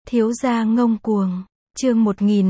Thiếu gia ngông cuồng. Chương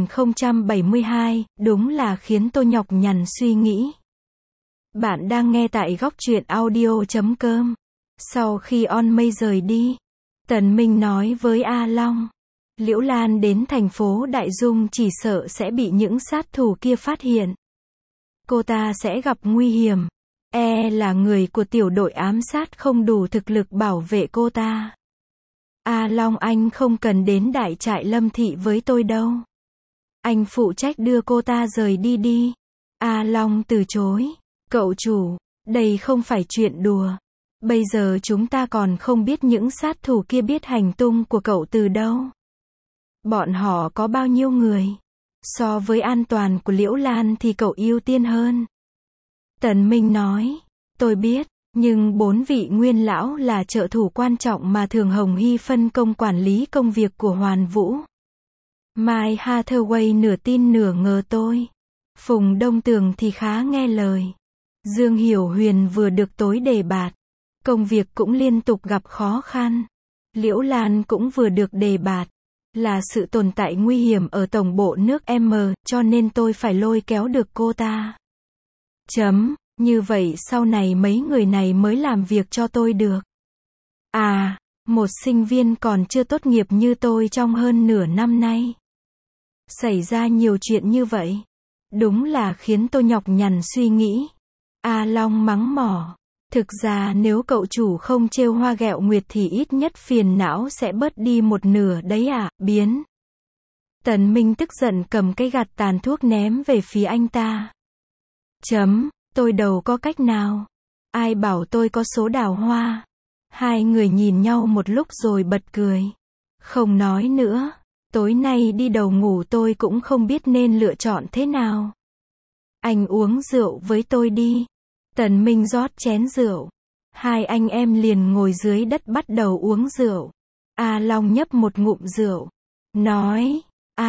1072, đúng là khiến tôi nhọc nhằn suy nghĩ. Bạn đang nghe tại góc truyện audio.com. Sau khi On Mây rời đi, Tần Minh nói với A Long, Liễu Lan đến thành phố Đại Dung chỉ sợ sẽ bị những sát thủ kia phát hiện. Cô ta sẽ gặp nguy hiểm. Là người của tiểu đội ám sát không đủ thực lực bảo vệ cô ta. A Long, anh không cần đến đại trại Lâm Thị với tôi đâu. Anh phụ trách đưa cô ta rời đi đi. A Long từ chối. Cậu chủ, đây không phải chuyện đùa. Bây giờ chúng ta còn không biết những sát thủ kia biết hành tung của cậu từ đâu. Bọn họ có bao nhiêu người? So với an toàn của Liễu Lan thì cậu ưu tiên hơn. Tần Minh nói, tôi biết, nhưng 4 vị nguyên lão là trợ thủ quan trọng mà Thường Hồng Hy phân công quản lý công việc của Hoàn Vũ. Mai Hathaway nửa tin nửa ngờ tôi. Phùng Đông Tường thì khá nghe lời. Dương Hiểu Huyền vừa được tối đề bạt. Công việc cũng liên tục gặp khó khăn. Liễu Lan cũng vừa được đề bạt. Là sự tồn tại nguy hiểm ở tổng bộ nước M, cho nên tôi phải lôi kéo được cô ta. Như vậy sau này mấy người này mới làm việc cho tôi được. Một sinh viên còn chưa tốt nghiệp như tôi trong hơn nửa năm nay. Xảy ra nhiều chuyện như vậy. Đúng là khiến tôi nhọc nhằn suy nghĩ. A Long mắng mỏ. Thực ra nếu cậu chủ không trêu hoa ghẹo nguyệt thì ít nhất phiền não sẽ bớt đi một nửa đấy biến. Tần Minh tức giận cầm cái gạt tàn thuốc ném về phía anh ta. Tôi đâu có cách nào. Ai bảo tôi có số đào hoa. Hai người nhìn nhau một lúc rồi bật cười. Không nói nữa. Tối nay đi đầu ngủ tôi cũng không biết nên lựa chọn thế nào. Anh uống rượu với tôi đi. Tần Minh rót chén rượu. Hai anh em liền ngồi dưới đất bắt đầu uống rượu. A Long nhấp một ngụm rượu. Nói,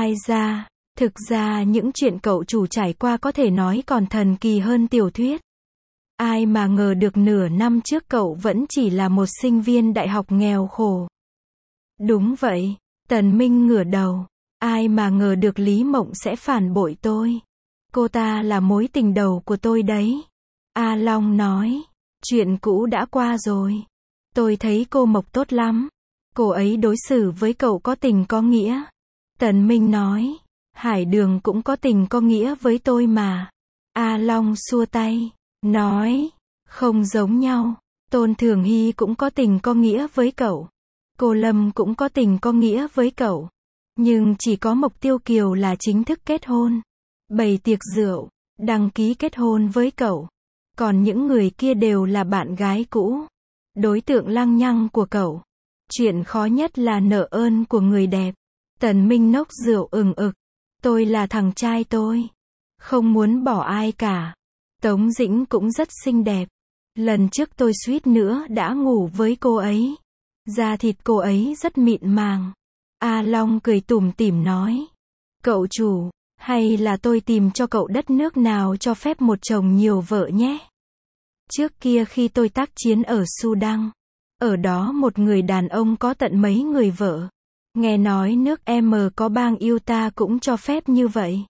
thực ra những chuyện cậu chủ trải qua có thể nói còn thần kỳ hơn tiểu thuyết. Ai mà ngờ được nửa năm trước cậu vẫn chỉ là một sinh viên đại học nghèo khổ. Đúng vậy, Tần Minh ngửa đầu. Ai mà ngờ được Lý Mộng sẽ phản bội tôi. Cô ta là mối tình đầu của tôi đấy. A Long nói, chuyện cũ đã qua rồi. Tôi thấy cô Mộc tốt lắm. Cô ấy đối xử với cậu có tình có nghĩa. Tần Minh nói, Hải Đường cũng có tình có nghĩa với tôi mà. A Long xua tay, nói, không giống nhau. Tôn Thường Hy cũng có tình có nghĩa với cậu. Cô Lâm cũng có tình có nghĩa với cậu. Nhưng chỉ có Mộc Tiêu Kiều là chính thức kết hôn. Bày tiệc rượu, đăng ký kết hôn với cậu. Còn những người kia đều là bạn gái cũ. Đối tượng lăng nhăng của cậu. Chuyện khó nhất là nợ ơn của người đẹp. Tần Minh nốc rượu ừng ực. Tôi là thằng trai tôi. Không muốn bỏ ai cả. Tống Dĩnh cũng rất xinh đẹp. Lần trước tôi suýt nữa đã ngủ với cô ấy. Da thịt cô ấy rất mịn màng. A Long cười tủm tỉm nói. Cậu chủ, hay là tôi tìm cho cậu đất nước nào cho phép một chồng nhiều vợ nhé. Trước kia khi tôi tác chiến ở Sudan, ở đó một người đàn ông có tận mấy người vợ. Nghe nói nước M có bang Utah cũng cho phép như vậy.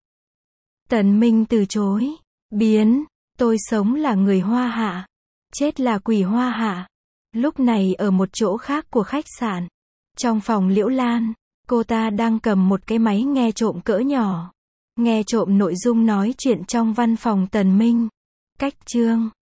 Tần Minh từ chối. Tôi sống là người Hoa Hạ. Chết là quỷ Hoa Hạ. Lúc này ở một chỗ khác của khách sạn. Trong phòng Liễu Lan, cô ta đang cầm một cái máy nghe trộm cỡ nhỏ. Nghe trộm nội dung nói chuyện trong văn phòng Tần Minh. Cách chương